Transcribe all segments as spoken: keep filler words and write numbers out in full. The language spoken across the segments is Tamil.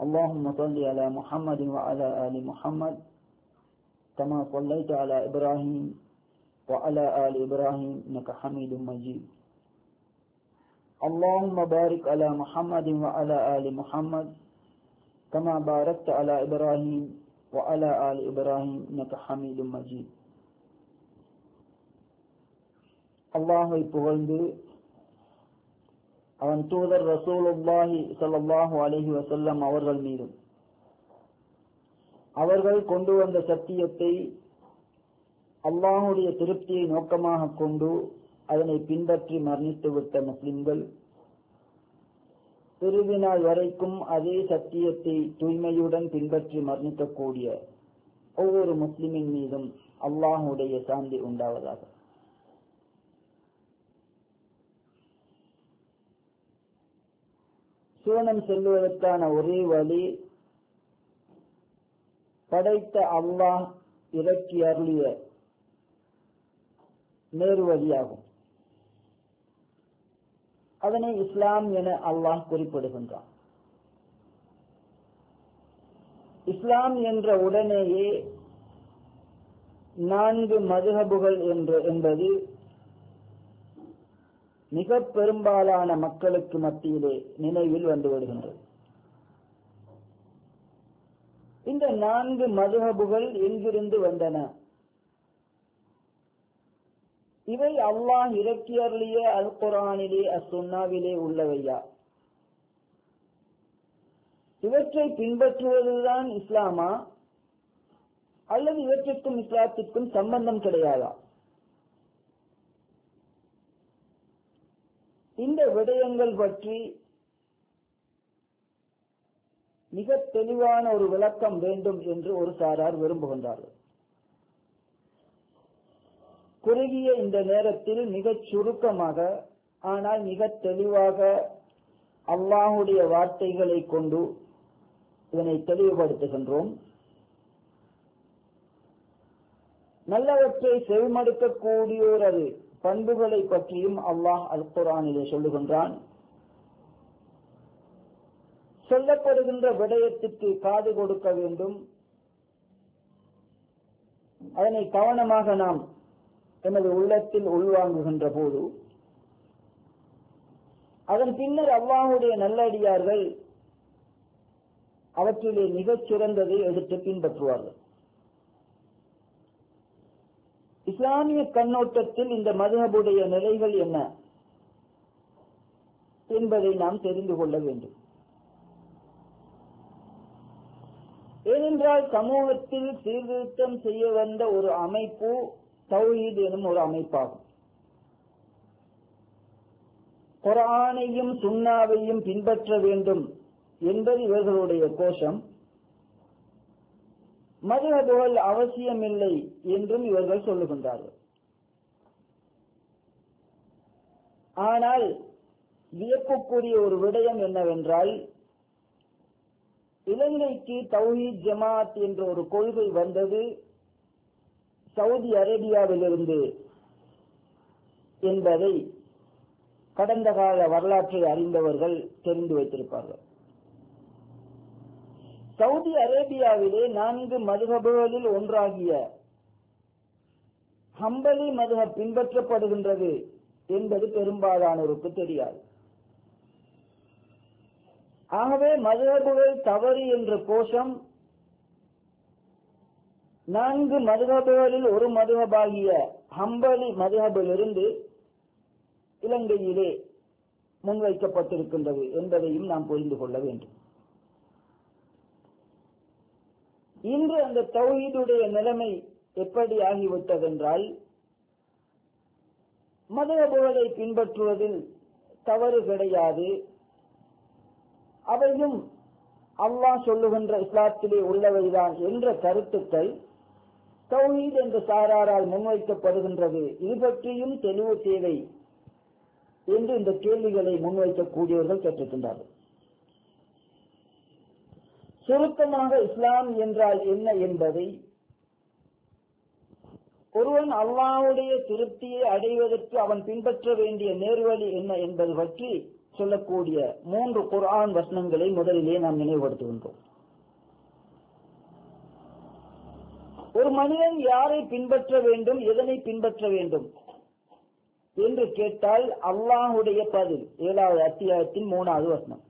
اللهم صل على محمد وعلى آل محمد كما صليت على إبراهيم وعلى آل إبراهيم إنك حميد مجيد. اللهم بارك على محمد وعلى آل محمد كما باركت على إبراهيم وعلى آل إبراهيم إنك حميد مجيد. அல்லாஹ்வை புகழ்ந்து அவன் தூதர் ரசூலுல்லாஹி ஸல்லல்லாஹு அலைஹி வஸல்லம் அவர்கள் மீதும் அவர்கள் கொண்டு வந்த சத்தியத்தை அல்லாஹ்வுடைய திருப்தியை நோக்கமாக கொண்டு அதனை பின்பற்றி மரணித்துவிட்ட முஸ்லிம்கள் இறுதி நாள் வரைக்கும் அதே சத்தியத்தை தூய்மையுடன் பின்பற்றி மரணிக்கக்கூடிய ஒவ்வொரு முஸ்லிமின் மீதும் அல்லாஹ்வுடைய சாந்தி உண்டாவதாக. சுவனம் செல்வதற்கான ஒரே வழி படைத்த அல்லாஹ் இறக்கி அருளிய நேர்வழியாகும். அதனை இஸ்லாம் என அல்லாஹ் குறிப்பிடுகின்றான். இஸ்லாம் என்ற உடனேயே நான்கு மதுஹபுகள் என்பது மிக பெரும்பாலான மக்களுக்கு மத்தியிலே நினைவில் வந்து வருகின்றது. இந்த நான்கு மதுஹபுகள் எங்கிருந்து வந்தன? இவை அல்லாஹ் இறக்கியருளிய அல் குர்ஆனிலே அஸ்ஸுன்னாவிலே உள்ளவையா? இவற்றை பின்பற்றுவதுதான் இஸ்லாமா அல்லது இவற்றுக்கும் இஸ்லாத்திற்கும் சம்பந்தம் கிடையாதா? இந்த விடயங்கள் பற்றி மிக தெளிவான ஒரு விளக்கம் வேண்டும் என்று ஒரு சாரார் விரும்புகின்றார்கள். குறுகிய இந்த நேரத்தில் மிகச் சுருக்கமாக ஆனால் மிக தெளிவாக அல்லாஹ்வுடைய வார்த்தைகளை கொண்டு இதனை தெளிவுபடுத்துகின்றோம். நல்லவற்றை செவிமடுக்கக்கூடியோரது பண்புகளை பற்றியும் அல்லாஹ் அல் குர்ஆனிலே சொல்லுகின்றான். சொல்லப்படுகின்ற விடயத்திற்கு காது கொடுக்க வேண்டும். அதனை கவனமாக நாம் எமது உள்ளத்தில் உள்வாங்குகின்ற போது அதன் பின்னர் அல்லாஹ்வுடைய நல்லடியார்கள் அவற்றிலே மிகச் சிறந்ததை எடுத்து பின்பற்றுவார்கள். இஸ்லாமிய கண்ணோட்டத்தில் இந்த மதுஹபுடைய நிலைகள் என்ன என்பதை நாம் தெரிந்து கொள்ள வேண்டும். ஏனென்றால் சமூகத்தில் சீர்திருத்தம் செய்ய வந்த ஒரு அமைப்பு தௌஹீத் எனும் ஒரு அமைப்பாகும். குர்ஆனையும் சுன்னாவையும் பின்பற்ற வேண்டும் என்பது இவர்களுடைய கோஷம். மதுஹபுகள் அவசியமில்லை என்றும் இவர்கள் சொல்லுகின்றார்கள். ஆனால் வியப்புக்குரிய ஒரு விடயம் என்னவென்றால், இலங்கைக்கு தௌஹீத் ஜமாத் என்ற ஒரு கொள்கை வந்தது சவுதி அரேபியாவிலிருந்து என்பதை கடந்த கால வரலாற்றை அறிந்தவர்கள் தெரிந்து வைத்திருப்பார்கள். சவுதி அரேபியாவிலே நான்கு மதுஹபுகளில் ஒன்றாகிய ஹம்பலி மதுஹப் பின்பற்றப்படுகின்றது என்பது பெரும்பாலானோருக்கு தெரியாது. ஆகவே மதுஹபுகள் தவறு என்ற கோஷம் நான்கு மதுஹபுகளில் ஒரு மதுஹபாகிய ஹம்பலி மதுஹபிலிருந்து இலங்கையிலே முன்வைக்கப்பட்டிருக்கின்றது என்பதையும் நாம் புரிந்து கொள்ள வேண்டும். இன்று அந்த தௌஹீதுடைய நிலைமை எப்படி ஆகிவிட்டதென்றால், மதுஹபுகளை பின்பற்றுவதில் தவறு கிடையாது, அவையும் அல்லாஹ் சொல்லுகின்ற இஸ்லாத்திலே உள்ளவைதான் என்ற கருத்துக்கள் தௌஹீத் என்ற சாராரால் முன்வைக்கப்படுகின்றது. இது பற்றியும் தெளிவு தேவை என்று இந்த கேள்விகளை முன்வைக்கக்கூடியவர்கள் கேட்டிருக்கின்றார்கள். சுருக்கமாக இஸ்லாம் என்றால் என்ன என்பதை, ஒருவன் அல்லாஹ்வுடைய திருப்தியை அடைவதற்கு அவன் பின்பற்ற வேண்டிய நேர்வழி என்ன என்பது பற்றி சொல்லக்கூடிய மூன்று குர்ஆன் வசனங்களை முதலிலே நாம் நினைவுபடுத்துகின்றோம். ஒரு மனிதன் யாரை பின்பற்ற வேண்டும், எதனை பின்பற்ற வேண்டும் என்று கேட்டால் அல்லாஹுடைய பதில் ஏழாவது அத்தியாயத்தின் மூணாவது வசனம்.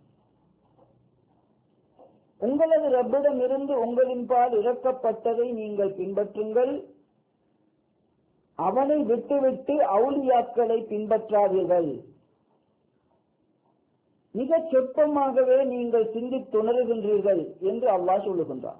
உங்களது ரப்பிடம் இருந்து உங்களின் பால் இறக்கப்பட்டதை நீங்கள் பின்பற்றுங்கள், அவனை விட்டுவிட்டு அவுலியாக்களை பின்பற்றாதீர்கள். மிக சொற்பமாகவே நீங்கள் சிந்தித்துணர்கின்றீர்கள் என்று அல்லாஹ் சொல்லுகின்றார்.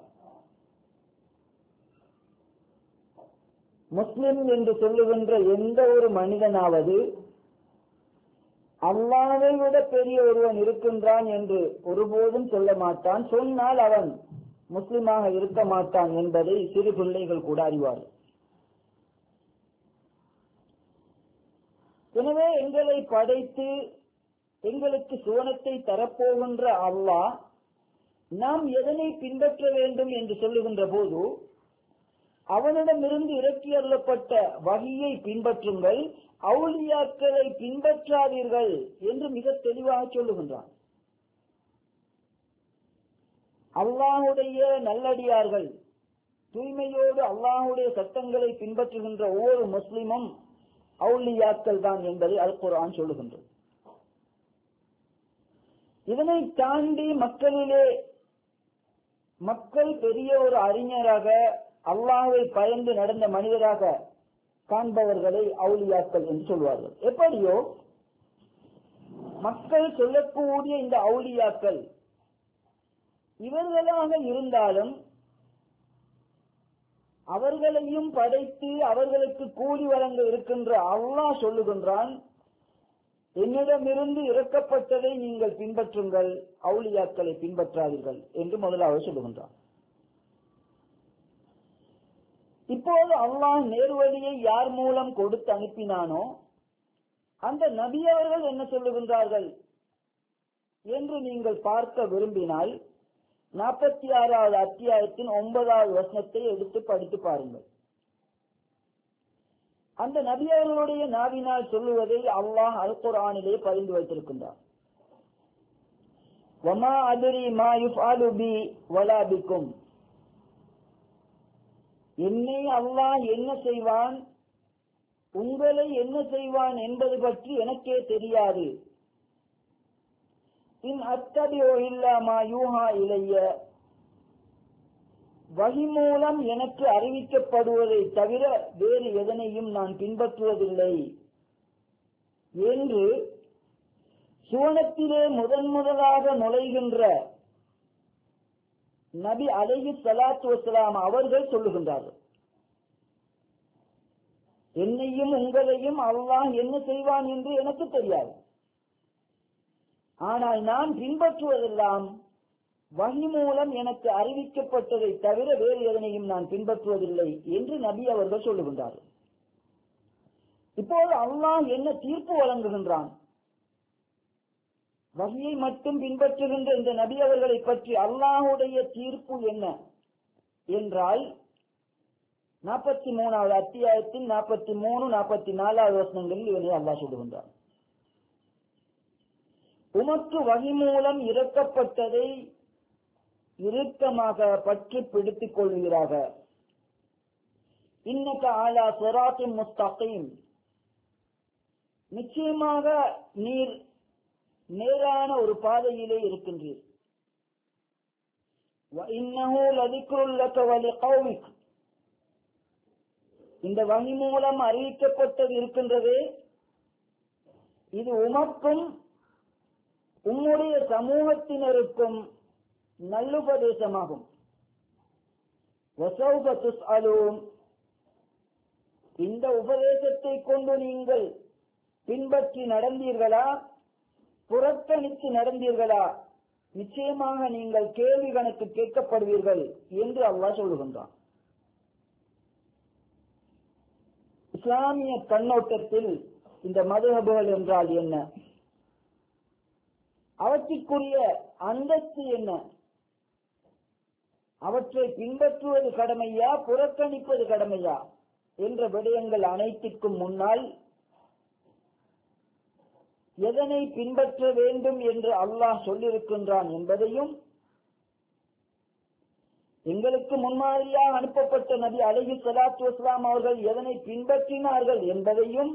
முஸ்லிம் என்று சொல்லுகின்ற எந்த ஒரு மனிதனாவது அல்லாஹ்வை விட பெரிய ஒருவன் இருக்கின்றான் என்று ஒருபோதும் சொல்ல மாட்டான். சொன்னால் அவன் முஸ்லிமாக இருக்க மாட்டான் என்பதை சிறு பிள்ளைகள் கூட அறிவார்கள். எனவே எங்களை படைத்து எங்களுக்கு சுவனத்தை தரப்போகின்ற அல்லாஹ் நாம் எதனை பின்பற்ற வேண்டும் என்று சொல்லுகின்ற போது அவனிடமிருந்து இறக்கி அருளப்பட்ட வகையை பின்பற்றுங்கள், அவுலியாக்களை பின்பற்றாதீர்கள் என்று மிக தெளிவாக சொல்லுகின்றான். அல்லாஹுடைய நல்லடியார்கள் தூய்மையோடு அல்லாஹுடைய சட்டங்களை பின்பற்றுகின்ற ஒவ்வொரு முஸ்லிமும் அவுலியாக்கள் தான் என்பதை அல் குர்ஆன் சொல்லுகின்றது. இதனை தாண்டி மக்களிலே மக்கள் பெரிய ஒரு அறிஞராக அல்லாஹ்வை பயந்து நடந்த மனிதராக காண்பவர்களை அவுலியாக்கள் என்று சொல்வார்கள். எப்படியோ மக்கள் சொல்லக்கூடிய இந்த அவுலியாக்கள் இவர்களாக இருந்தாலும் அவர்களையும் படைத்து அவர்களுக்கு கூலி வழங்க இருக்கின்ற அல்லாஹ் சொல்லுகின்றான், என்னிடமிருந்து இறக்கப்பட்டதை நீங்கள் பின்பற்றுங்கள், அவுலியாக்களை பின்பற்றாதீர்கள் என்று முதலாவது சொல்லுகின்றான். இப்போது அல்லாஹ் நேர்வழியை யார் மூலம் கொடுத்து அனுப்பினானோ அந்த நபி அவர்கள் என்ன சொல்லுகின்றார்கள் என்று நீங்கள் பார்க்க விரும்பினால் நாற்பத்தி ஆறாவது அத்தியாயத்தின் ஒன்பதாவது வசனத்தை எடுத்து படித்து பாருங்கள். அந்த நபி அவர்களுடைய நாவினால் சொல்லுவதை அல்லாஹ் அல் குர்ஆனிலே பதிந்து வைத்திருக்கின்றார். வமா அத்ரி மா யுஃஅலு பி வலா பிக்கும், என்னை அல்லாஹ் என்ன செய்வான், உங்களை என்ன செய்வான் என்பது பற்றி எனக்கே தெரியாது. இன் அத்தபிஉ இல்லா மா யூஹா இலைய, வஹி மூலம் எனக்கு அறிவிக்கப்படுவதை தவிர வேறு எதனையும் நான் பின்பற்றுவதில்லை என்று சுவனத்திலே முதன் முதலாக நுழைகின்ற நபி அலைஹி ஸலாத்து வஸலாம் அவர்கள் சொல்லுகின்றார்கள். என்னையும் உங்களையும் அல்லாஹ் என்ன செய்வான் என்று எனக்கு தெரியாது, ஆனால் நான் பின்பற்றுவதெல்லாம் வஹி மூலம் எனக்கு அறிவிக்கப்பட்டதை தவிர வேறு எதனையும் நான் பின்பற்றுவதில்லை என்று நபி அவர்கள் சொல்லுகின்றார்கள். இப்போது அல்லாஹ் என்ன தீர்ப்பு வழங்குகின்றான்? வஹியை மட்டும் பின்பற்றுகின்ற இந்த நபி அவர்களை பற்றி அல்லாஹுடைய தீர்ப்பு என்ன என்றால் நாற்பத்தி மூணாவது அத்தியாயத்தின் நாற்பத்தி மூணு நாற்பத்தி நாலாவது வசனங்களில் இதனை அல்லாஹ் சொல்லுகின்றான். உமக்கு வஹி மூலம் இறக்கப்பட்டதை இறுக்கமாக பற்றி பிடித்துக் கொள்வீராக. இன்னக அலா சிராத்தின் முஸ்தகீம், நிச்சயமாக நீர் நேரான ஒரு பாதையிலே இருக்கின்றீர். வஇன்னஹு லதிக்ருல் லக வலிகௌமிக், இந்த வஹி மூலம் அறிவிக்கப்பட்டது இருக்கின்றதே இது உமக்கும் உம்முடைய சமூகத்தினருக்கும் நல்லுபதேசமாகும். வஸௌஃப துஸ்அலூன், இந்த உபதேசத்தை கொண்டு நீங்கள் பின்பற்றி நடந்தீர்களா, புறக்கணித்து நடந்தீர்களா, நிச்சயமாக நீங்கள் கேள்வி கணக்கு கேட்கப்படுவீர்கள் என்று அல்லாஹ் சொல்லுகின்றான். இஸ்லாமிய கண்ணோட்டத்தில் இந்த மதுஹபுகள் என்றால் என்ன, அவற்றுக்குரிய அந்தஸ்து என்ன, அவற்றை பின்பற்றுவது கடமையா புறக்கணிப்பது கடமையா என்ற விடயங்கள் அனைத்திற்கும் முன்னால் எதனை பின்பற்ற வேண்டும் என்று அல்லாஹ் சொல்லியிருக்கின்றான் என்பதையும், எங்களுக்கு முன்மாதிரியாக அனுப்பப்பட்ட நபி அலைஹி ஸலாத்து வஸலாம் அவர்கள் எதனை பின்பற்றினார்கள் என்பதையும்,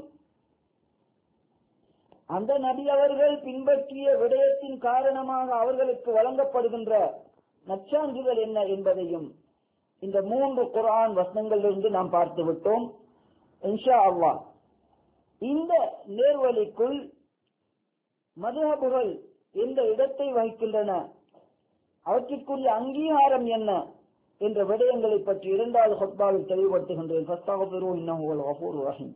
அந்த நபி அவர்கள் பின்பற்றிய விடயத்தின் காரணமாக அவர்களுக்கு வழங்கப்படுகின்ற நற்சான்றுகள் என்ன என்பதையும் இந்த மூன்று குர்ஆன் வசனங்களிலிருந்து நாம் பார்த்து விட்டோம். இன்ஷா அல்லாஹ் இந்த நேர்வழிக்குள் மதுஹபுகள் எந்த இடத்தை வகிக்கின்றன, அவற்றிற்குரிய அங்கீகாரம் என்ன என்ற விடயங்களை பற்றி இரண்டாவது ஹுத்பாவில் தெளிவுபடுத்துகின்றேன். ஃபஸ்தக்ஃபிரு இன்னஹு ஹுவல் கஃபூருர் ரஹீம்.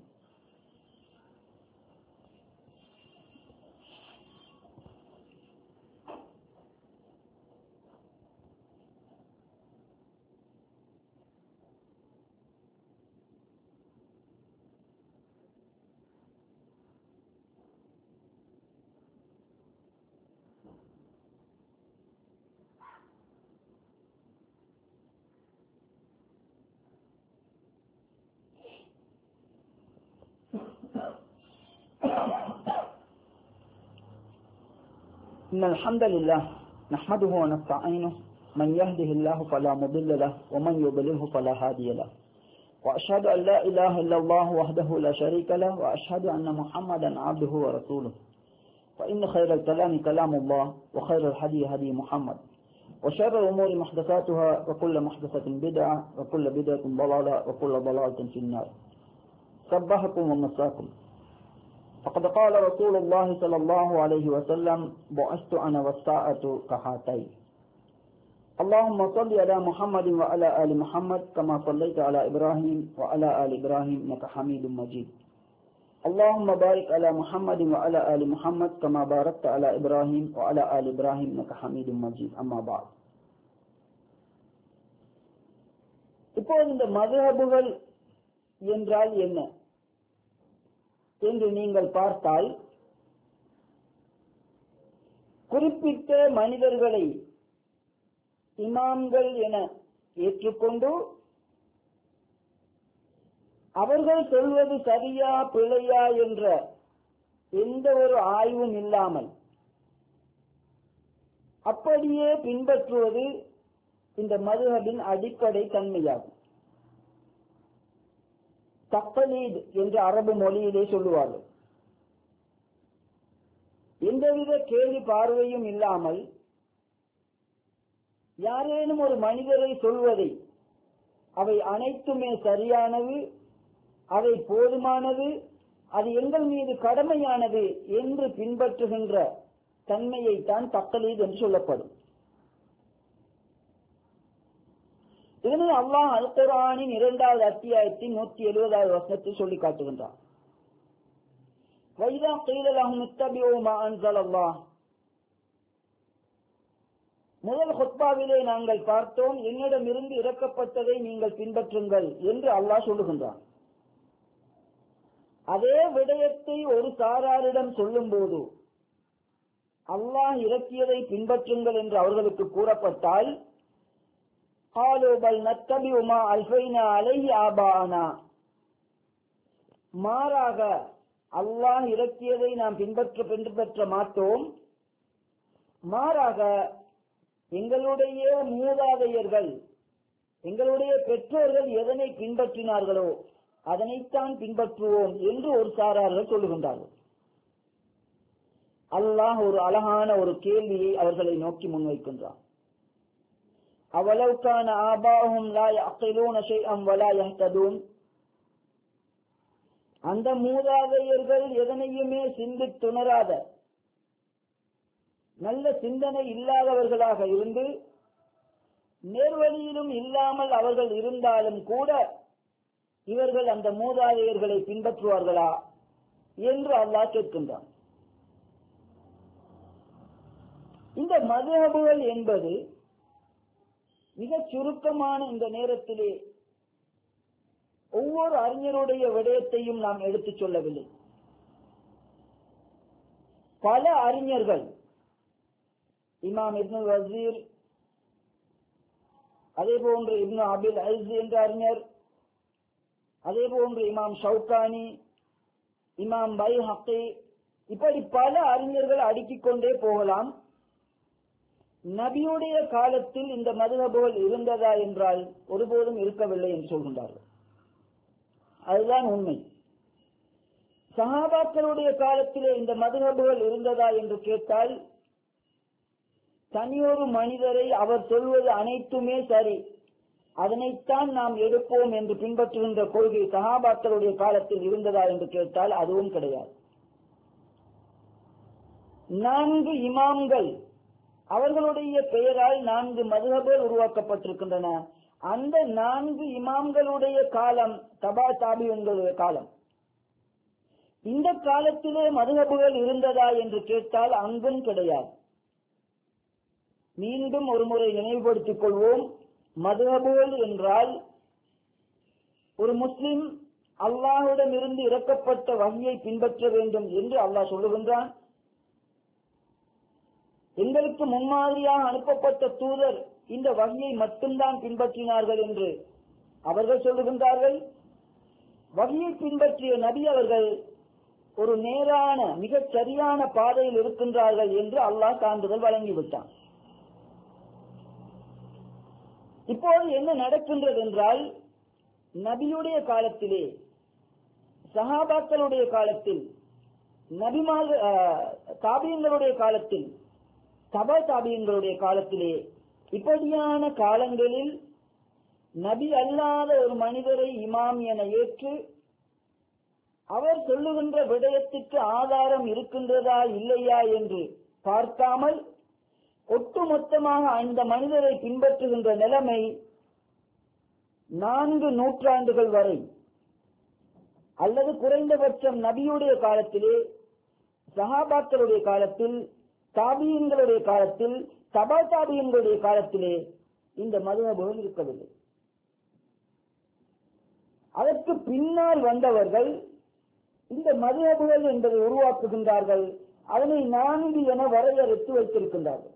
إن الحمد لله نحمده ونستعينه من يهده الله فلا مضل له ومن يضلله فلا هادي له وأشهد أن لا إله إلا الله وحده لا شريك له وأشهد أن محمدا عبده ورسوله فإن خير الكلام كلام الله وخير الهدي هدي محمد وشر الأمور محدثاتها وكل محدثة بدعة وكل بدعة ضلالة وكل ضلالة في النار. صبحكم ومساكم. فقد قال رسول الله صلى الله عليه وسلم بعثت أنا والساعة كهاتين. اللهم صل على محمد وعلى آل محمد كما صليت على إبراهيم وعلى آل إبراهيم إنك حميد مجيد. اللهم بارك على محمد وعلى آل محمد كما باركت على إبراهيم وعلى آل إبراهيم إنك حميد مجيد. أما بعد. இப்போது இந்த மதுஹபுகள் என்றால் என்ன என்று நீங்கள் பார்த்தால், குறிப்பிட்ட மனிதர்களை இமாம்கள் என ஏற்றுக்கொண்டு அவர்கள் சொல்வது சரியா பிழையா என்ற எந்த ஒரு ஆய்வும் இல்லாமல் அப்படியே பின்பற்றுவது இந்த மதுஹபின் அடிப்படை தன்மையாகும். தக்லீத் என்று அரபு மொழியிலே சொல்லுவார்கள். எந்தவித கேள்வி பார்வையும் இல்லாமல் யாரேனும் ஒரு மனிதரை சொல்வதை அவை அனைத்துமே சரியானது, அவை போதுமானது, அது எங்கள் மீது கடமையானது என்று பின்பற்றுகின்ற தன்மையை தான் தக்லீத் என்று சொல்லப்படும். இதனை அல்லாஹ் அல் குர்ஆனின் இரண்டாவது அத்தியாயத்தின் நூற்றி எழுபதாவது வசனத்தில் சொல்லி காட்டுகின்றார். வைதா கீல லஹும் இத்தபிஊ மா அன்ஸலல்லாஹ். முதல் ஹுத்பாவிலே நாங்கள் பார்த்தோம், என்னிடமிருந்து இறக்கப்பட்டதை நீங்கள் பின்பற்றுங்கள் என்று அல்லாஹ் சொல்லுகின்றான். அதே விடயத்தை ஒரு சாராரிடம் சொல்லும் போது அல்லாஹ் இறக்கியதை பின்பற்றுங்கள் என்று அவர்களுக்கு கூறப்பட்டால், قالوا بل نتبع ما ألفينا عليه آباءنا. மாறாக அல்லாஹ் இறக்கியதை நாம் பின்பற்ற பின்பற்ற மாட்டோம், மாறாக எங்களுடைய மூதாதையர்கள் எங்களுடைய பெற்றோர்கள் எதனை பின்பற்றினார்களோ அதனைத்தான் பின்பற்றுவோம் என்று ஒரு சாரார்கள் சொல்லுகின்றார்கள். அல்லாஹ் ஒரு அழகான ஒரு கேள்வியை அவர்களை நோக்கி முன்வைக்கின்றார். அவலவ் கான ஆபாஹும் லா யஅகிலூன ஷைஅன் வலா யஹ்ததூன். அந்த மூதாதையர்கள் எதனையுமே சிந்தித்துணராத நல்ல சிந்தனை இல்லாதவர்களாக இருந்து நேர்வழியிலும் இல்லாமல் அவர்கள் இருந்தாலும் கூட இவர்கள் அந்த மூதாதையர்களை பின்பற்றுவார்களா என்று அல்லாஹ் கேட்கின்றான். இந்த மதுஹபுகள் என்பது மிக சுருக்கமான இந்த நேரத்திலே ஒவ்வொரு அறிஞருடைய விடயத்தையும் நாம் எடுத்துச் சொல்லவில்லை. பல அறிஞர்கள், இமாம் இப்னு வசீர், அதே போன்று இப்னு அபில் ஐஸ் என்ற அறிஞர், அதே போன்று இமாம் ஷவுகானி, இமாம் பைஹக்கி, இப்படி பல அறிஞர்கள் அடுக்கிக் கொண்டே போகலாம். நபியுடைய காலத்தில் இந்த மதுஹபுகள் இருந்ததா என்றால் ஒருபோதும் இருக்கவில்லை என்று சொல்கின்றார்கள். அதுதான் உண்மை. சஹாபாக்களுடைய காலத்திலே இந்த மதுஹபுகள் இருந்ததா என்று கேட்டால் தனியொரு மனிதரை அவர் சொல்வது அனைத்துமே சரி, அதனைத்தான் நாம் எடுப்போம் என்று பின்பற்றுகின்ற கொள்கை சஹாபாக்களுடைய காலத்தில் இருந்ததா என்று கேட்டால் அதுவும் கிடையாது. நான்கு இமாம்கள், அவர்களுடைய பெயரால் நான்கு மதுஹபுகள் உருவாக்கப்பட்டிருக்கின்றன. அந்த நான்கு இமாம்களுடைய காலம் தபா தாபியின்களுடைய காலம். இந்த காலத்திலே மதுஹபுகள் இருந்ததா என்று கேட்டால் அங்கும் கிடையாது. மீண்டும் ஒரு முறை நினைவுபடுத்திக் கொள்வோம். மதுஹபுகள் என்றால் ஒரு முஸ்லிம் அல்லாஹ்விடம் இருந்து இறக்கப்பட்ட வஹ்யை பின்பற்ற வேண்டும் என்று அல்லாஹ் சொல்லுகின்றான். எங்களுக்கு முன்மாதிரியாக அனுப்பப்பட்ட தூதர் இந்த வஹ்யை மட்டும்தான் பின்பற்றினார்கள் என்று அவர்கள் சொல்லுகின்றார்கள். வஹ்யை பின்பற்றிய நபி அவர்கள் ஒரு நேரான மிகச் சரியான பாதையில் இருக்கின்றார்கள் என்று அல்லாஹ் சான்றிதழ் வழங்கிவிட்டான். இப்போது என்ன நடக்கின்றது என்றால், நபியுடைய காலத்திலே, சஹாபாக்களுடைய காலத்தில், நபிமார் தாபியங்களுடைய காலத்தில், தபா தாபியங்களுடைய காலத்திலே, இப்படியான காலங்களில் நபி அல்லாத ஒரு மனிதரை இமாம் என ஏற்று அவர் சொல்லுகின்ற விடயத்துக்கு ஆதாரம் இருக்கின்றதா இல்லையா என்று பார்க்காமல் ஒட்டுமொத்தமாக அந்த மனிதரை பின்பற்றுகின்ற நிலைமை நான்கு நூற்றாண்டுகள் வரை, அல்லது குறைந்தபட்சம் நபியுடைய காலத்திலே, சஹாபாக்களுடைய காலத்தில், தாபியங்களுடைய காலத்தில், தபா தாபியங்களுடைய காலத்திலே இந்த மதுஹபுகள் இருக்கவில்லை. அதற்கு பின்னால் வந்தவர்கள் இந்த மதுஹபுகள் என்பதை உருவாக்குகின்றார்கள். அதனை நான்கு என வரையறுத்து வைத்திருக்கின்றார்கள்.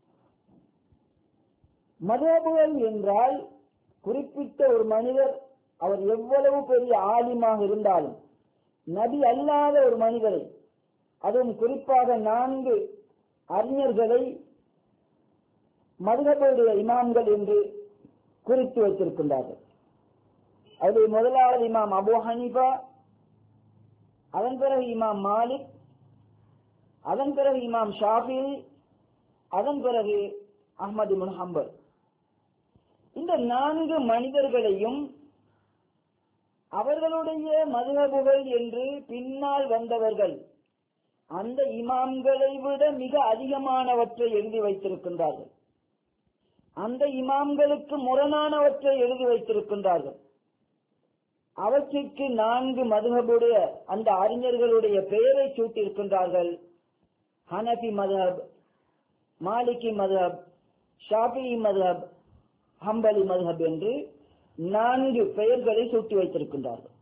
மதுஹபுகள் என்றால் குறிப்பிட்ட ஒரு மனிதர், அவர் எவ்வளவு பெரிய ஆலிமாக இருந்தாலும், நபி அல்லாத ஒரு மனிதரை, அதுவும் குறிப்பாக நான்கு அறிஞர்களை மதுஹபுடைய இமாம்கள் என்று குறித்து வைத்திருக்கின்றார்கள். அது முதலாவது இமாம் அபூ ஹனீஃபா, அதன் பிறகு இமாம் மாலிக், அதன் பிறகு இமாம் ஷாஃபிஈ, அதன் பிறகு அஹ்மது இப்னு ஹம்பல். இந்த நான்கு மனிதர்களையும் அவர்களுடைய மதுஹபுகள் என்று பின்னால் வந்தவர்கள் அந்த இமாம்களை விட மிக அதிகமானவற்றை எழுதி வைத்திருக்கின்றார்கள். அந்த இமாம்களுக்கு முரணானவற்றை எழுதி வைத்திருக்கின்றார்கள். அவற்றிற்கு நான்கு மதுஹபுடைய அந்த அறிஞர்களுடைய பெயரை சூட்டியிருக்கின்றார்கள். ஹனபி மதுஹப், மாலிகி மதுஹப், ஷாஃபிஈ மதுஹப், ஹம்பலி மதுஹப் என்று நான்கு பெயர்களை சூட்டி வைத்திருக்கின்றார்கள்.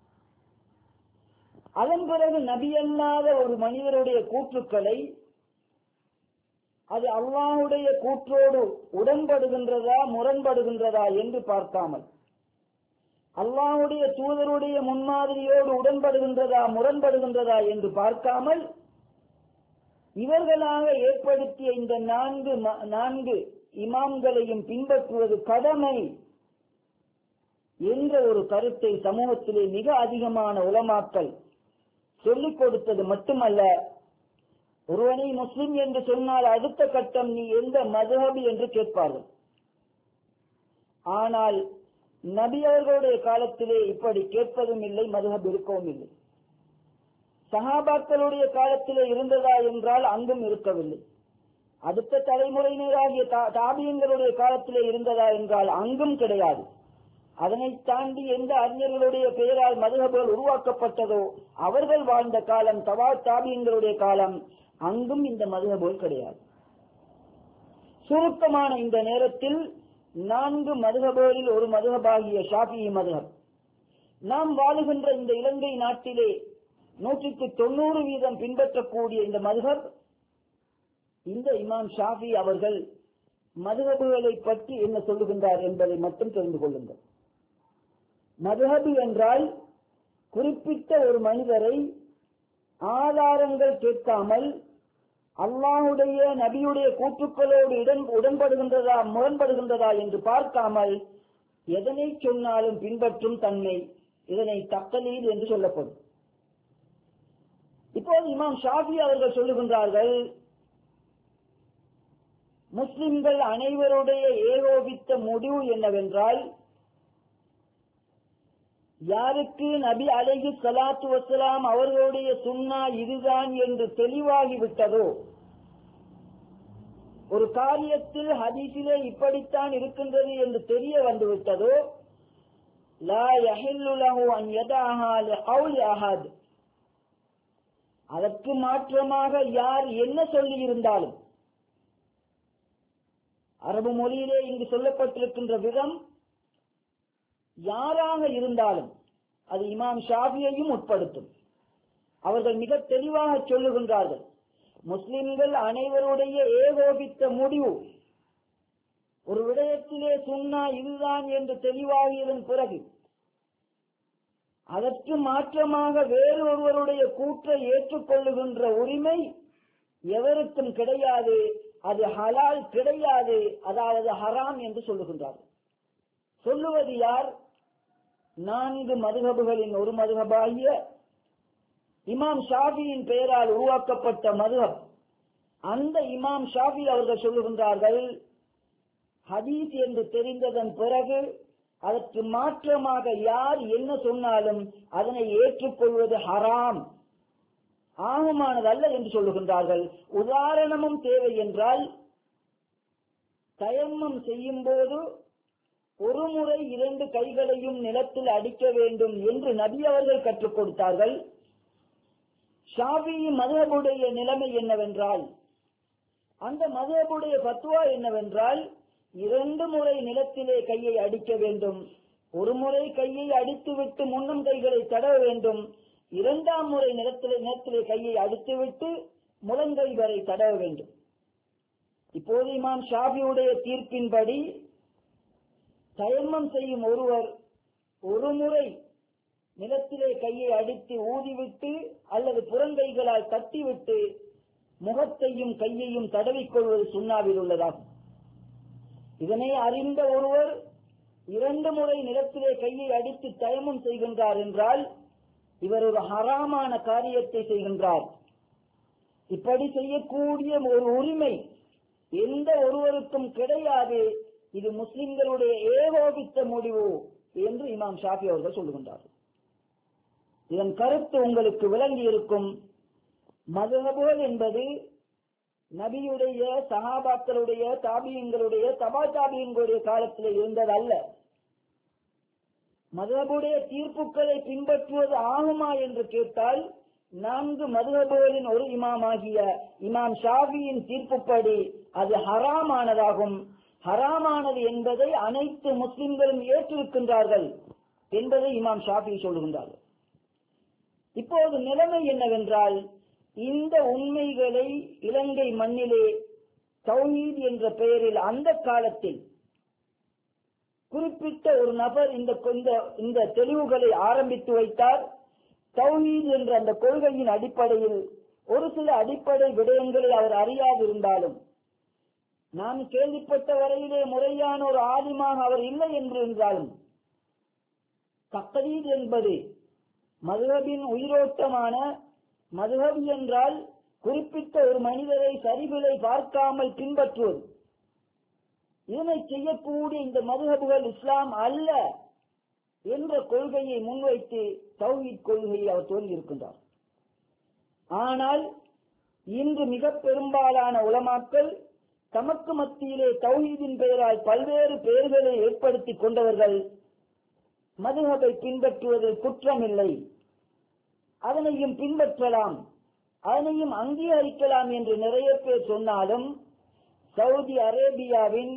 அதன் பிறகு நபி அல்லாத ஒரு மனிதருடைய கூற்றுக்களை அது அல்லாஹ்வுடைய கூற்றோடு உடன்படுகின்றதா முரண்படுகின்றதா என்று பார்க்காமல், அல்லாஹ்வுடைய தூதருடைய முன்மாதிரியோடு உடன்படுகின்றதா முரண்படுகின்றதா என்று பார்க்காமல், இவர்களாக ஏற்படுத்திய இந்த நான்கு நான்கு இமாம்களையும் பின்பற்றுவது கடமை என்ற ஒரு கருத்தை சமூகத்திலே மிக அதிகமான உலமாக்கள் சொல்லிக் கொடுத்தது மட்டுமல்ல, ஒருவனை முஸ்லிம் என்று சொன்னால் அடுத்த கட்டம் நீ எந்த மதுஹப் என்று கேட்பார்கள். ஆனால் நபி அவர்களுடைய காலத்திலே இப்படி கேட்பதும் இல்லை, மதுஹப் இருக்கவும் இல்லை. சஹாபாக்களுடைய காலத்திலே இருந்ததா என்றால் அங்கும் இருக்கவில்லை. அடுத்த தலைமுறையினராகிய தாபியங்களுடைய காலத்திலே இருந்ததா என்றால் அங்கும் கிடையாது. அதனை தாண்டி எந்த அறிஞர்களுடைய பெயரால் மதுஹபுகள் உருவாக்கப்பட்டதோ அவர்கள் வாழ்ந்த காலம் தபா தாபியங்களுடைய காலம், அங்கும் இந்த மதுஹபுகள் கிடையாது. சுருக்கமான இந்த நேரத்தில் நான்கு மதுஹபுகளில் ஒரு மதுஹபாகிய ஷாஃபிஈ மதுஹப், நாம் வாழுகின்ற இந்த இலங்கை நாட்டிலே நூற்றுக்கு தொண்ணூறு வீதம் பின்பற்றக்கூடிய இந்த மதுஹப், இந்த இமாம் ஷாஃபிஈ அவர்கள் மதுஹபுகளை பற்றி என்ன சொல்லுகின்றார் என்பதை மட்டும் தெரிந்து கொள்ளுங்கள். மதுஹப் என்றால் குறிப்பிட்ட ஒரு மனிதரை ஆதாரங்கள் கேட்காமல் அல்லாஹுடைய நபியுடைய கூற்றுக்களோடு இடன் உடன்படுகின்றதா முரண்படுகின்றதா என்று பார்க்காமல் எதனை சொன்னாலும் பின்பற்றும் தன்மை, இதனை தக்லீத் என்று சொல்லப்படும். இப்போது இமாம் ஷாஃபி அவர்கள் சொல்லுகின்றார்கள், முஸ்லிம்கள் அனைவருடைய ஏகோபித்த முடிவு என்னவென்றால், யாருக்கு நபி அலைஹி ஸலாத்து வஸ்ஸலாம் அவர்களுடைய சுன்னா இதுதான் என்று தெளிவாகிவிட்டதோ, ஒரு காரியத்தில் ஹதீஸிலே இப்படித்தான் இருக்கின்றது என்று தெரிய வந்துவிட்டதோ, லா யஹில்லு லஹு அன் யதஅஹா லிகௌலி அஹத், அதற்கு மாற்றமாக யார் என்ன சொல்லி இருந்தாலும், அரபு மொழியிலே இங்கு சொல்லப்பட்டிருக்கின்ற விதம் யாராக இருந்தாலும் அது இமாம் ஷாஃபியையும் உட்படுத்தும். அவர்கள் மிக தெளிவாக சொல்லுகின்றார்கள், முஸ்லிம்கள் அனைவருடைய ஏகோபித்த முடிவு ஒரு விடயத்திலே சுன்னா இதுதான் என்று தெளிவாகியதன் பிறகு அதற்கு மாற்றமாக வேறு ஒருவருடைய கூற்றை ஏற்றுக்கொள்ளுகின்ற உரிமை எவருக்கும் கிடையாது, அது ஹலால் கிடையாது, அதாவது ஹராம் என்று சொல்லுகின்றார். சொல்லுவது யார்? நான்கு மதுஹபுகளின் ஒரு மதுஹபாகிய இமாம் ஷாஃபியின் பெயரால் உருவாக்கப்பட்ட மதுஹப். அந்த இமாம் ஷாஃபி அவர்கள் சொல்லுகின்றார்கள், ஹதீஸ் என்று தெரிந்ததன் பிறகு அதற்கு மாற்றமாக யார் என்ன சொன்னாலும் அதனை ஏற்றுக்கொள்வது ஹராம், ஆகுமானதல்ல என்று சொல்லுகின்றார்கள். உதாரணமும் தேவை என்றால், தயம்மம் செய்யும் போது ஒரு முறை இரண்டு கைகளையும் நிலத்தில் அடிக்க வேண்டும் என்று நபி அவர்கள் கற்றுக் கொடுத்தார்கள். ஷாஃபி மதுஹபுடைய நிலைமை என்னவென்றால், அந்த மதுஹபுடைய ஃபத்வா என்னவென்றால், இரண்டு முறை நிலத்திலே கையை அடிக்க வேண்டும், ஒரு முறை கையை அடித்துவிட்டு முன்னம் கைகளை தடவ வேண்டும், இரண்டாம் முறை நிலத்திலே நிலத்திலே கையை அடித்துவிட்டு முழங்கை வரை தடவ வேண்டும். இப்போது இமாம் ஷாஃபியுடைய தீர்ப்பின்படி தயம்மம் செய்யும் ஒருவர் ஒரு முறை நிலத்திலே கையை அடித்து ஊதிவிட்டு அல்லது புறங்கைகளால் தட்டிவிட்டு முகத்தையும் கையையும் தடவிக்கொள்வது சுன்னாவில் உள்ளதாகும். இதனை அறிந்த ஒருவர் இரண்டு முறை நிலத்திலே கையை அடித்து தயமம் செய்கின்றார் என்றால் இவர் ஒரு ஹராமான காரியத்தை செய்கின்றார். இப்படி செய்யக்கூடிய ஒரு உரிமை எந்த ஒருவருக்கும் கிடையாது. இது முஸ்லிம்களுடைய ஏகோபித்த முடிவு என்று இமாம் ஷாஃபி அவர்கள் சொல்லுகின்றார்கள். இதன் கருத்து உங்களுக்கு விளங்கி இருக்கும். மதுஹபுகள் என்பது நபியுடைய, சஹாபாக்களுடைய, தாபியங்களுடைய, தபா தாபியங்களுடைய காலத்தில் இருந்ததல்ல. மதுஹபுடைய தீர்ப்புகளை பின்பற்றுவது ஆகுமா என்று கேட்டால், நான்கு மதுஹபுகளின் ஒரு இமாமாகிய இமாம் ஷாஃபியின் தீர்ப்புப்படி அது ஹராமானதாகும். ஹராமானது என்பதை அனைத்து முஸ்லிம்களும் ஏற்றிருக்கின்றார்கள் என்பதை இமாம் ஷாஃபி சொல்லுகின்றார்கள். இப்போது நிலைமை என்னவென்றால், இந்த உண்மைகளை இலங்கை மண்ணிலே தௌஹீத் என்ற பெயரில் அந்த காலத்தில் குறிப்பிட்ட ஒரு நபர் இந்த இந்த தெளிவுகளை ஆரம்பித்து வைத்தார். தௌஹீத் என்ற அந்த கொள்கையின் அடிப்படையில் ஒரு சில அடிப்படை விடயங்களை அவர் அறியாதிருந்தாலும், நான் கேள்விப்பட்ட வரையிலே முறையான ஒரு ஆலிமாக அவர் இல்லை என்று இருந்தாலும், தக்லீத் என்பது மதுஹபின் உயிரோட்டமான, மதுஹப் என்றால் குறிப்பிட்ட ஒரு மனிதரை சரிவிலை பார்க்காமல் பின்பற்றுவது, இதனை செய்யக்கூடிய இந்த மதுஹபுகள் இஸ்லாம் அல்ல என்ற கொள்கையை முன்வைத்து தௌஹீத் கொள்கையை அவர் தோன்றியிருக்கின்றார். ஆனால் இன்று மிக பெரும்பாலான உலமாக்கள் தமக்கு மத்தியிலே தௌஹீதின் பெயரால் பல்வேறு பெயர்களை ஏற்படுத்திக் கொண்டவர்கள் மதுஹபை பின்பற்றுவதில் குற்றமில்லை, அதனையும் பின்பற்றலாம், அதனையும் அங்கீகரிக்கலாம் என்று நிறைய பேர் சொன்னாலும், சவுதி அரேபியாவின்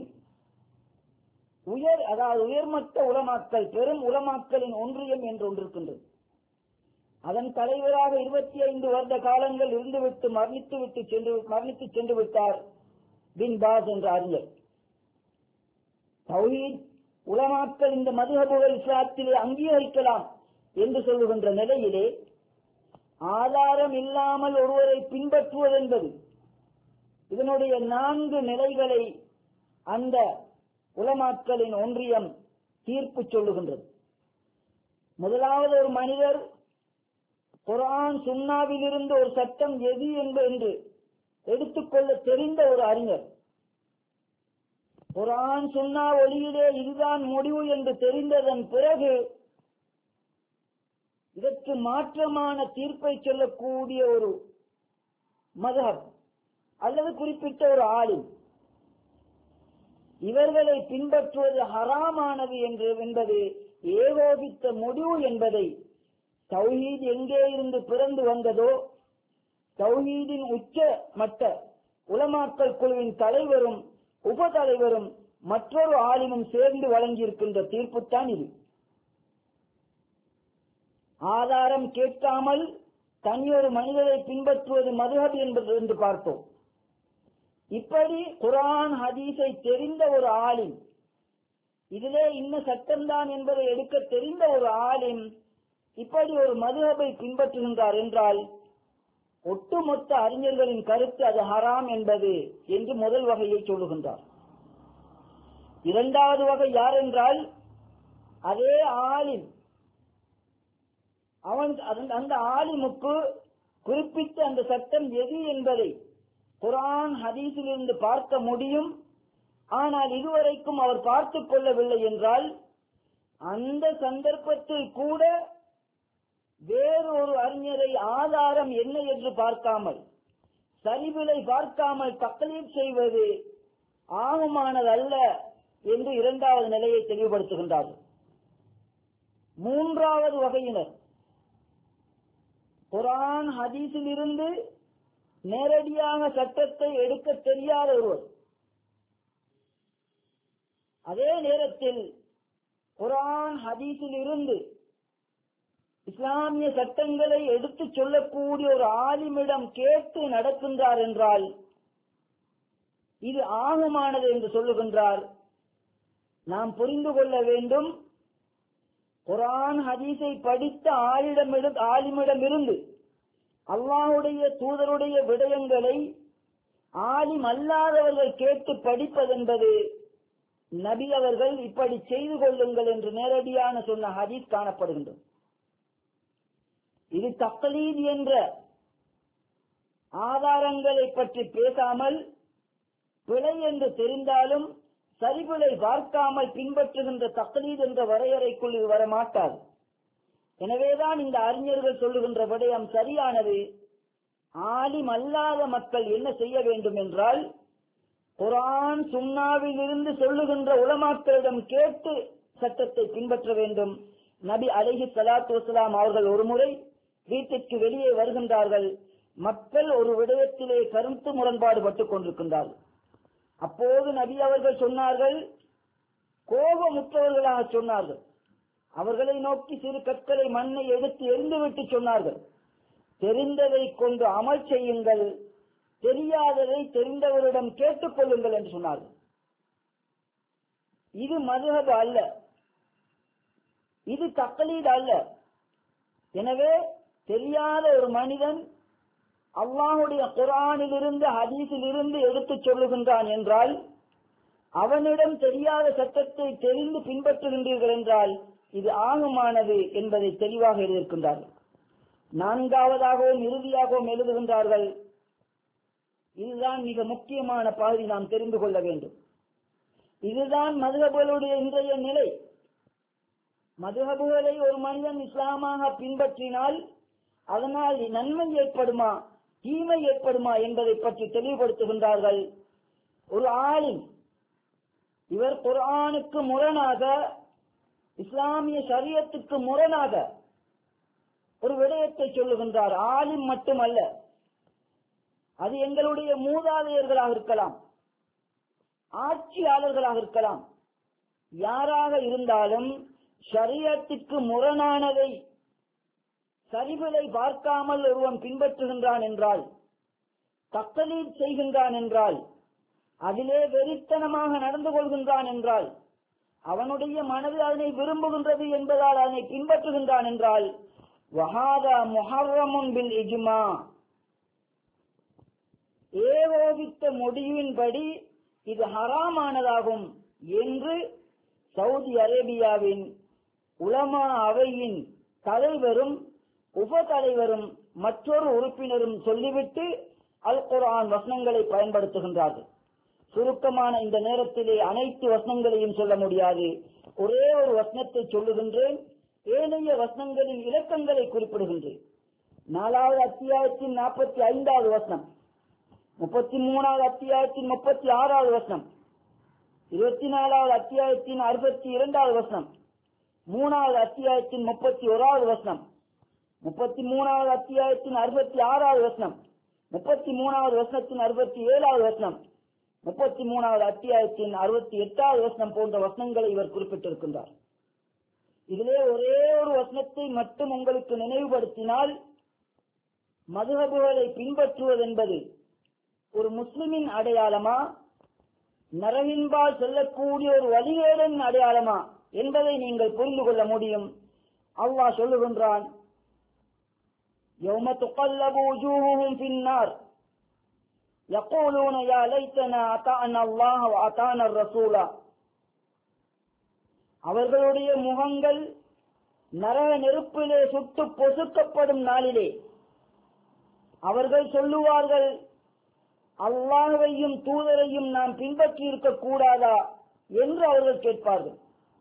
உயர் அதாவது உயர்மட்ட உலமாக்கள், பெரும் உலமாக்களின் ஒன்றியம் என்று ஒன்றிருக்கின்றது. அதன் தலைவராக இருபத்தி ஐந்து வருட காலங்கள் இருந்துவிட்டு மரணித்து விட்டு சென்று மரணித்து சென்று விட்டார் பின் பாஸ் என்ற அறிஞர். தௌஹீத் உலமாக்கள் இந்த மதுஹபுகள் இஸ்லாத்திலே அங்கீகரிக்கலாம் என்று சொல்லுகின்ற நிலையிலே ஆதாரம் இல்லாமல் ஒருவரை பின்பற்றுவது என்பது, இதனுடைய நான்கு நிலைகளை அந்த உலமாக்களின் ஒன்றியம் தீர்ப்பு சொல்லுகின்றது. முதலாவது, ஒரு மனிதர் குர்ஆன் சுன்னாவில் இருந்து ஒரு சட்டம் எது என்று எடுத்துக்கொள்ள தெரிந்த ஒரு அறிஞர், குர்ஆன் சுன்னா ஒளியிலே இதுதான் முடிவு என்று தெரிந்ததன் பிறகு இதற்கு மாற்றமான தீர்ப்பை சொல்லக்கூடிய ஒரு மذஹப் அல்லது குறிப்பிட்ட ஒரு ஆலிம், இவர்களை பின்பற்றுவது ஹராமானது என்று என்பது ஏகோபித்த முடிவு என்பதை, தௌஹீத் எங்கே இருந்து பிறந்து வந்ததோ, தௌஹீதின் உச்ச மட்ட உலமாக்கல் குழுவின் தலைவரும் உப தலைவரும் மற்றொரு ஆலிமும் சேர்ந்து வழங்கியிருக்கின்ற தீர்ப்புத்தான் இது. ஆதாரம் கேட்காமல் தனியொரு மனிதரை பின்பற்றுவது மதுஹப் என்பது என்று பார்த்தோம். இப்படி குர்ஆன் ஹதீஸை தெரிந்த ஒரு ஆலிம், இதிலே இன்ன சட்டம்தான் என்பதை எடுக்க தெரிந்த ஒரு ஆலிம் இப்படி ஒரு மதுஹபை பின்பற்றுகின்றார் என்றால், ஒட்டுமொத்த அறிஞர்களின் கருத்து அது ஹராம் என்பது என்று முதல் வகையை சொல்லுகின்றார். இரண்டாவது வகை யார் என்றால், அதே ஆலிம், அவன் அந்த ஆலிமுக்கு குறிப்பிட்ட அந்த சட்டம் எது என்பதை குர்ஆன் ஹதீஸில் இருந்து பார்க்க முடியும். ஆனால் இதுவரைக்கும் அவர் பார்த்துக் கொள்ளவில்லை என்றால், அந்த சந்தர்ப்பத்தில் கூட வேறு ஒரு அறிஞரை ஆதாரம் என்ன என்று பார்க்காமல், சரிவிலை பார்க்காமல் தக்லீத் செய்வது ஆகுமானதல்ல என்று இரண்டாவது நிலையை தெளிவுபடுத்துகின்றார்கள். மூன்றாவது வகையினர், குர்ஆன் ஹதீஸில் இருந்து நேரடியாக சட்டத்தை எடுக்க தெரியாத ஒருவர், அதே நேரத்தில் குர்ஆன் ஹதீஸில் இருந்து இஸ்லாமிய சட்டங்களை எடுத்து சொல்லக்கூடிய ஒரு ஆலிமிடம் கேட்டு நடக்கின்றார் என்றால் இது ஆகுமானது என்று சொல்லுகின்றார். நாம் புரிந்து கொள்ள வேண்டும், குர்ஆன் ஹதீஸை படித்த ஆலிடமிடம் ஆலிமிடமிருந்து அல்லாஹ்வுடைய தூதருடைய விடயங்களை ஆலிம் அல்லாதவர்கள் கேட்டு படிப்பதென்பது, நபி அவர்கள் இப்படி செய்து கொள்ளுங்கள் என்று நேரடியான சொன்ன ஹதீஸ் காணப்படுகின்றது. இது தக்லீத் என்ற ஆதாரங்களை பற்றி பேசாமல், பிழை என்று தெரிந்தாலும் சரிபிழை பார்க்காமல் பின்பற்றுகின்ற தக்லீத் என்ற வரையறைக்குள் இது வரமாட்டாது. எனவேதான் இந்த அறிஞர்கள் சொல்லுகின்ற விடயம் சரியானது. ஆலிம் அல்லாத மக்கள் என்ன செய்ய வேண்டும் என்றால், குர்ஆன் சுன்னாவில் இருந்து சொல்லுகின்ற உலமாக்களிடம் கேட்டு சட்டத்தை பின்பற்ற வேண்டும். நபி அலைஹி ஸலாத்து வஸலாம் அவர்கள் ஒருமுறை வீட்டிற்கு வெளியே வருகின்றார்கள். மக்கள் ஒரு விடயத்திலே கருத்து முரண்பாடு பட்டுக் கொண்டிருக்கின்றார்கள். அப்போது நபி அவர்கள் சொன்னார்கள், கோபமுற்றவர்களாக சொன்னார்கள். அவர்களை நோக்கி சிறு கற்களை மண்ணை எடுத்து எரிந்துவிட்டு சொன்னார்கள், தெரிந்ததை கொண்டு அமல் செய்யுங்கள், தெரியாததை தெரிந்தவரிடம் கேட்டுக் கொள்ளுங்கள் என்று சொன்னார்கள். இது மதுஹப் அல்ல, இது தக்லீத் அல்ல. எனவே தெரியாத ஒரு மனிதன் அல்லாஹ்வுடைய குர்ஆனில் இருந்து ஹதீஸில் இருந்து எடுத்துச் சொல்லுகின்றான் என்றால், அவனிடம் தெரியாத சட்டத்தை தெரிந்து பின்பற்றுகின்றீர்கள் என்றால் இது ஆகுமானது என்பதை தெளிவாக எழுதியிருக்கின்றார்கள். நான்காவதாகவும் இறுதியாகவும் எழுதுகின்றார்கள், இதுதான் மிக முக்கியமான பகுதி, நாம் தெரிந்து கொள்ள வேண்டும். இதுதான் மதுஹபுகளுடைய இன்றைய நிலை. மதுஹபுகளை ஒரு மனிதன் இஸ்லாமாக பின்பற்றினால் அதனால் நன்மை ஏற்படுமா தீமை ஏற்படுமா என்பதை பற்றி தெளிவுபடுத்துகின்றார்கள். ஒரு ஆலிம், இவர் குர்ஆனுக்கு முரணாக, இஸ்லாமிய ஷரியத்துக்கு முரணாக ஒரு விடயத்தை சொல்லுகின்றார். ஆலிம் மட்டுமல்ல, அது எங்களுடைய மூதாதையர்களாக இருக்கலாம், ஆட்சியாளர்களாக இருக்கலாம், யாராக இருந்தாலும் ஷரியத்துக்கு முரணானதை சரிவிலை பார்க்காமல் ஒருவன் பின்பற்றுகின்றான் என்றால், தக்லீத் செய்கின்றான் என்றால், அதிலே வெறித்தனமாக நடந்து கொள்கின்றான் என்றால், அவனுடைய மனது அதனை விரும்புகின்றது என்பதால் அதனை பின்பற்றுகின்றான் என்றால், வஹாதா முஹர்ரமுன் பில் இஜ்மா, ஏகோபித்த முடிவின்படி இது ஹராமானதாகும் என்று சவுதி அரேபியாவின் உலமா அவையின் தலைவரும் உப தலைவரும் மற்றொரு உறுப்பினரும் சொல்லிவிட்டு அல் குர்ஆன் வசனங்களை பயன்படுத்துகின்றார்கள். சுருக்கமான இந்த நேரத்திலே அனைத்து வசனங்களையும் சொல்ல முடியாது. ஒரே ஒரு வசனத்தை சொல்லுகின்றேன், ஏனைய வசனங்களின் இலக்கங்களை குறிப்பிடுகின்றேன். நாலாவது அத்தியாயத்தின் நாற்பத்தி ஐந்தாவது வசனம், முப்பத்தி மூணாவது அத்தியாயத்தின் முப்பத்தி ஆறாவது வசனம், இருபத்தி நாலாவது அத்தியாயத்தின் அறுபத்தி இரண்டாவது வசனம், மூணாவது அத்தியாயத்தின் முப்பத்தி ஓராவது வசனம், முப்பத்தி மூணாவது அத்தியாயத்தின் அறுபத்தி ஆறாவது வசனம், முப்பத்தி மூணாவது வசனத்தின் அறுபத்தி ஏழாவது வசனம், முப்பத்தி மூணாவது அத்தியாயத்தின் அறுபத்தி எட்டாவது வசனம் போன்ற வசனங்களை இவர் குறிப்பிட்டிருக்கின்றார். இதிலே ஒரே ஒரு வசனத்தை மட்டும் உங்களுக்கு நினைவுபடுத்தினால், மதுஹபுகளை பின்பற்றுவது என்பது ஒரு முஸ்லிமின் அடையாளமா, நரகின்பால் செல்லக்கூடிய ஒரு வழிகேடன் அடையாளமா என்பதை நீங்கள் புரிந்து கொள்ள முடியும். அல்லாஹ் சொல்லுகின்றான், யௌம துகல்லபு வஜூஹுஹும் ஃபின்னார் யகூலூன யா லைத்தனா அதாஅனா அல்லாஹ் வ அதாஅனா ரசூலா. அவர்களுடைய முகங்கள் நரக நெருப்பிலே சுட்டு பொசுக்கப்படும் நாளிலே அவர்கள் சொல்லுவார்கள், அல்லாஹ்வையும் தூதரையும் நாம் பின்பற்றி இருக்க கூடாதா என்று அவர்கள் கேட்பார்கள்.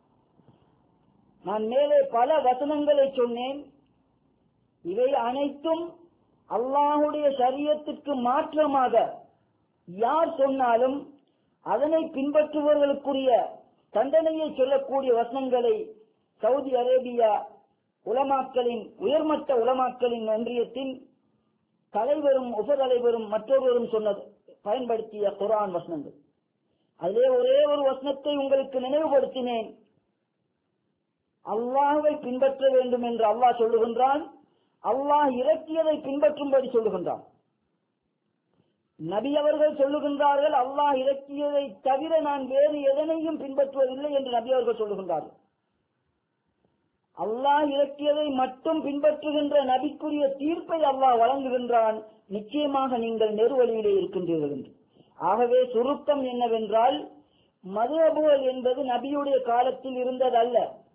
நான் மேலே பல வசனங்களை சொன்னேன். இவை அனைத்தும் அல்லாஹுடைய ஷரியத்துக்கு மாற்றமாக யார் சொன்னாலும் அதனை பின்பற்றுபவர்களுக்குரிய தண்டனையை சொல்லக்கூடிய வசனங்களை சவுதி அரேபியா உலமாக்களின் உயர்மட்ட உலமாக்களின் ஒன்றியத்தின் தலைவரும் உப தலைவரும் மற்றொருவரும் சொன்னது பயன்படுத்திய குர்ஆன் வசனங்கள். அதிலே ஒரே ஒரு வசனத்தை உங்களுக்கு நினைவுபடுத்தினேன். அல்லாஹ்வை பின்பற்ற வேண்டும் என்று அல்லாஹ் சொல்லுகின்றான். அல்லாஹ் இறக்கியதை பின்பற்றும்படி சொல்லுகின்றான். நபி அவர்கள் சொல்லுகின்றார்கள், அல்லாஹ் இறக்கியதை தவிர நான் வேறு எதனையும் பின்பற்றுவதில்லை என்று நபி அவர்கள் சொல்லுகின்றார்கள். அல்லாஹ் இறக்கியதை மட்டும் பின்பற்றுகின்ற நபிக்குரிய தீர்ப்பை அல்லாஹ் வழங்குகின்றான். நிச்சயமாக நீங்கள் நெருவழியிலே இருக்கின்றீர்கள் என்று. ஆகவே சுருக்கம் என்னவென்றால், மதுஹபுகள் என்பது நபியுடைய காலத்தில் இருந்ததல்ல.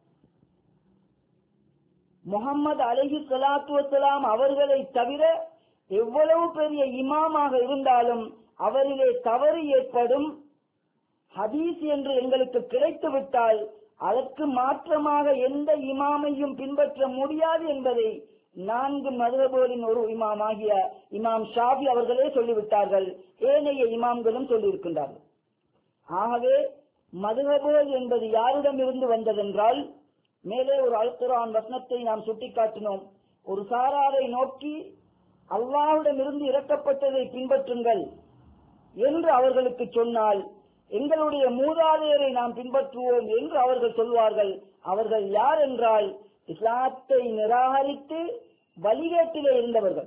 முஹம்மது அலைஹி ஸலாத்து வஸலாம் அவர்களை தவிர எவ்வளவு பெரிய இமாமாக இருந்தாலும் அவரிலே தவறு ஏற்படும். ஹதீஸ் என்று எங்களுக்கு கிடைத்து விட்டால் அதற்கு மாற்றமாக எந்த இமாமையும் பின்பற்ற முடியாது என்பதை நான்கு மதுஹபுகளின் ஒரு இமாமாகிய இமாம் ஷாஃபி அவர்களே சொல்லிவிட்டார்கள். ஏனைய இமாம்களும் சொல்லியிருக்கின்றார்கள். ஆகவே மதுஹபுகள் என்பது யாரிடம் இருந்து வந்ததென்றால், மேலே ஒரு அல் குர்ஆன் வசனத்தை நாம் சுட்டிக்காட்டினோம். ஒரு சாராரை நோக்கி அல்லாஹ்விடம் இருந்து இறக்கப்பட்டதை பின்பற்றுங்கள் என்று அவர்களுக்கு சொன்னால், எங்களுடைய மூதாதையரை நாம் பின்பற்றுவோம் என்று அவர்கள் சொல்வார்கள். அவர்கள் யார் என்றால், இஸ்லாத்தை நிராகரித்து வழிகேட்டிலே இருந்தவர்கள்.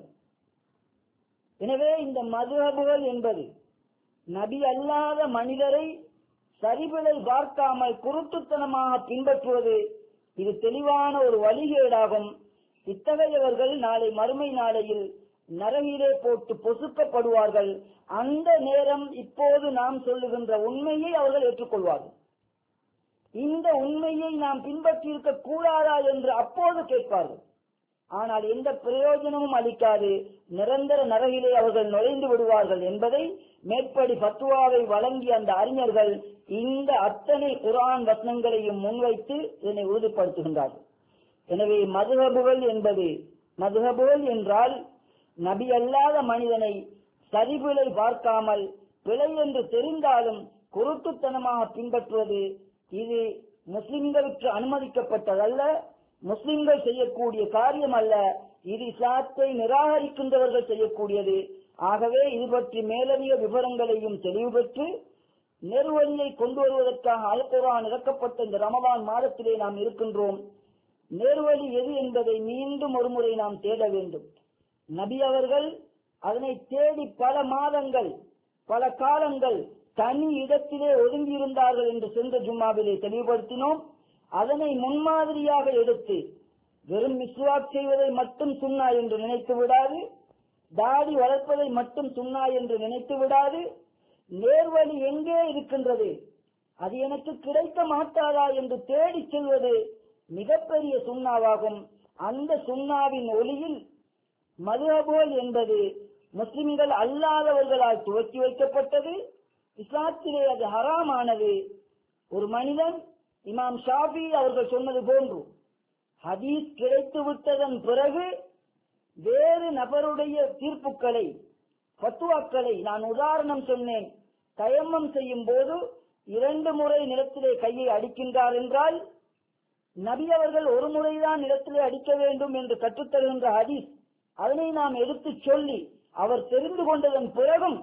எனவே இந்த மதுஹபுகள் என்பது நபி அல்லாத மனிதரை சரிபிழை பார்க்காமல் குருட்டுத்தனமாக பின்பற்றுவது, இது தெளிவான ஒரு வழிகேடாகும். இத்தகையவர்கள் நாளை மறுமை நாளையில் நரகிலே போட்டு பொசுக்கப்படுவார்கள். அந்த நேரம் இப்போது நாம் சொல்லுகின்ற உண்மையை அவர்கள் ஏற்றுக்கொள்வார்கள். இந்த உண்மையை நாம் பின்பற்றி இருக்க கூடாதா என்று அப்போது கேட்பார்கள். ஆனால் எந்த பிரயோஜனமும் அளிக்காது, நிரந்தர நரகிலே அவர்கள் நுழைந்து விடுவார்கள் என்பதை மேற்படி பத்துவாவை வழங்கிய அந்த அறிஞர்கள் இந்த அத்தனை குர்ஆன் வசனங்களையும் முன்வைத்து இதனை உறுதிப்படுத்துகின்றார்கள். எனவே மதுஹபுகள் என்பது, மதுஹபுகள் என்றால் நபி அல்லாத மனிதனை சரிபிழை பார்க்காமல் பிழை என்று தெரிந்தாலும் குருட்டுத்தனமாக பின்பற்றுவது, இது முஸ்லிம்களுக்கு அனுமதிக்கப்பட்டதல்ல, முஸ்லிம்கள் செய்யக்கூடிய காரியம் அல்ல. இது இஸ்லாத்தை நிராகரிக்கின்றவர்கள் செய்யக்கூடியது. ஆகவே இது பற்றி மேலதிக விவரங்களையும் தெளிவு பெற்று நேர்வழியை கொண்டு வருவதற்காக அல் குர்ஆன் இறக்கப்பட்ட இந்த ரமலான் மாதத்திலே நாம் இருக்கின்றோம். நேர்வழி எது என்பதை மீண்டும் ஒருமுறை நாம் தேட வேண்டும். நபி அவர்கள் அதனை தேடி பல மாதங்கள் பல காலங்கள் தனி இடத்திலே ஒதுங்கியிருந்தார்கள் என்று சென்ற ஜும்மாவிலே தெளிவுபடுத்தினோம். அதனை முன்மாதிரியாக எடுத்து வெறும் மிஸ்வாக் செய்வதை மட்டும் சுன்னா என்று நினைத்து விடாது, தாடி வளர்ப்பதை மட்டும் சுன்னா என்று நினைத்து விடாது, நேர்வழி எங்கே இருக்கின்றது, அது எனக்கு கிடைக்க மாட்டாதா என்று தேடி செல்வது மிகப்பெரிய சுன்னாவாகும். அந்த சுன்னாவின் ஒளியில் மதுஹபுகள் என்பது முஸ்லிம்கள் அல்லாதவர்களால் துவக்கி வைக்கப்பட்டது. இஸ்லாத்திலே அது ஹராமானது. ஒரு மனிதன் இமாம் ஷாஃபி அவர்கள் சொன்னது போன்று ஹதீஸ் கிடைத்து விட்டதன் பிறகு வேறு நபருடைய தீர்ப்புகளை, ஃபத்வாக்களை, நான் உதாரணம் சொன்னேன், தயம்மம் செய்யும் போது இரண்டு முறை நிலத்திலே கையை அடிக்கின்றார் என்றால் நபி அவர்கள் ஒரு முறைதான் நிலத்திலே அடிக்க வேண்டும் என்று கற்றுத்தருகின்ற ஹதீஸ், அதனை நாம் எடுத்து சொல்லி அவர் தெரிந்து கொண்டதன் பிறகும்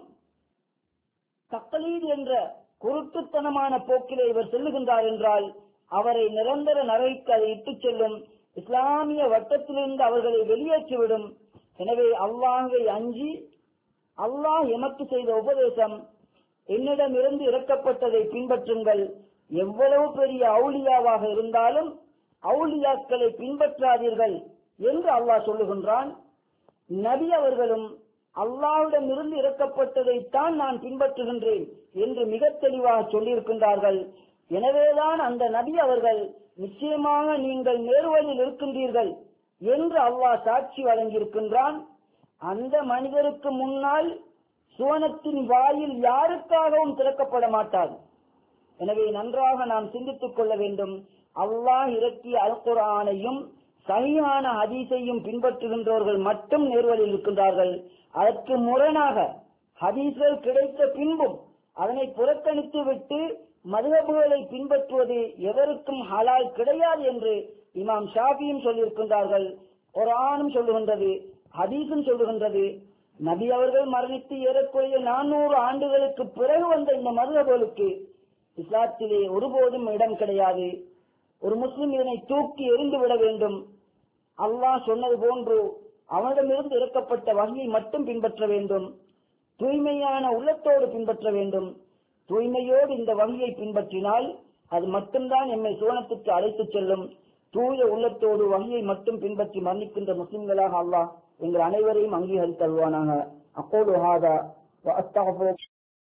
தக்லீத் என்ற குருட்டுத்தனமான போக்கிலே இவர் செல்லுகின்றார் என்றால் அவரை நிரந்தர நரகிற்கு அதை இட்டுச் செல்லும், இஸ்லாமிய வட்டத்திலிருந்து அவர்களை வெளியேற்றிவிடும். எனவே அல்லாஹ்வை அஞ்சி, அல்லாஹ் எமக்கு செய்த உபதேசம், என்னிடமிருந்து இறக்கப்பட்டதை பின்பற்றுங்கள், எவ்வளவு பெரிய அவுலியாவாக இருந்தாலும் அவுலியாக்களை பின்பற்றாதீர்கள் என்று அல்லாஹ் சொல்லுகின்றான். நபி அவர்களும் அல்லாஹ்விடம் இருந்து இறக்கப்பட்டதைத்தான் நான் பின்பற்றுகின்றேன் என்று மிக தெளிவாக சொல்லியிருக்கின்றார்கள். எனவேதான் அந்த நபி அவர்கள் நிச்சயமாக நீங்கள் நேர்வழியில் இருக்கின்றீர்கள் என்று அல்லாஹ் சாட்சி வழங்கியிருக்கின்றான். அந்த மனிதருக்கு முன்னால் சுவனத்தின் வாயில் யாருக்காகவும் திறக்கப்பட மாட்டாது. எனவே நன்றாக நாம் சிந்தித்துக் கொள்ள வேண்டும். அல்லாஹ் இறக்கிய அல் குர்ஆனையும் சஹீஹான ஹதீஸையும் பின்பற்றுகின்றவர்கள் மட்டும் நேர்வழியில் இருக்கின்றார்கள். அதற்கு முரணாக ஹதீஸ்கள் கிடைத்த பின்பும் அதனை புறக்கணித்து விட்டு மதுஹபுகளை பின்பற்றுவது எவருக்கும் ஹலால் கிடையாது என்று இமாம் ஷாஃபியும் சொல்லியிருக்கின்றார்கள். குர்ஆனும் சொல்லுகின்றது, ஹதீஸும் சொல்லுகின்றது. நபி அவர்கள் மரணித்து ஏறக்குறைய நானூறு ஆண்டுகளுக்கு பிறகு வந்த இந்த மதுஹபுகளுக்கு இஸ்லாத்திலே ஒருபோதும் இடம் கிடையாது. ஒரு முஸ்லிம் இதனை தூக்கி எறிந்து விட வேண்டும். அல்லாஹ் சொன்னது போன்று அவனிடமிருந்து இறக்கப்பட்ட வகையை மட்டும் பின்பற்ற வேண்டும். தூய்மையான உள்ளத்தோடு பின்பற்ற வேண்டும். தூய்மையோடு இந்த வகையை பின்பற்றினால் அது மட்டும்தான் எம்மை சுவனத்துக்கு அழைத்துச் செல்லும். தூய உள்ளத்தோடு வகையை மட்டும் பின்பற்றி மன்னிக்கின்ற முஸ்லிம்களாக அல்லாஹ் எங்கள் அனைவரையும் அங்கீகரித்தல்வானாக. அகூலு ஹாதா வ அஸ்தக்ஃபிரு.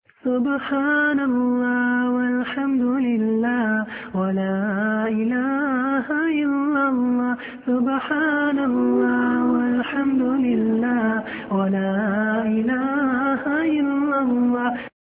سبحان الله والحمد لله ولا إله إلا الله. سبحان الله والحمد لله ولا إله إلا الله.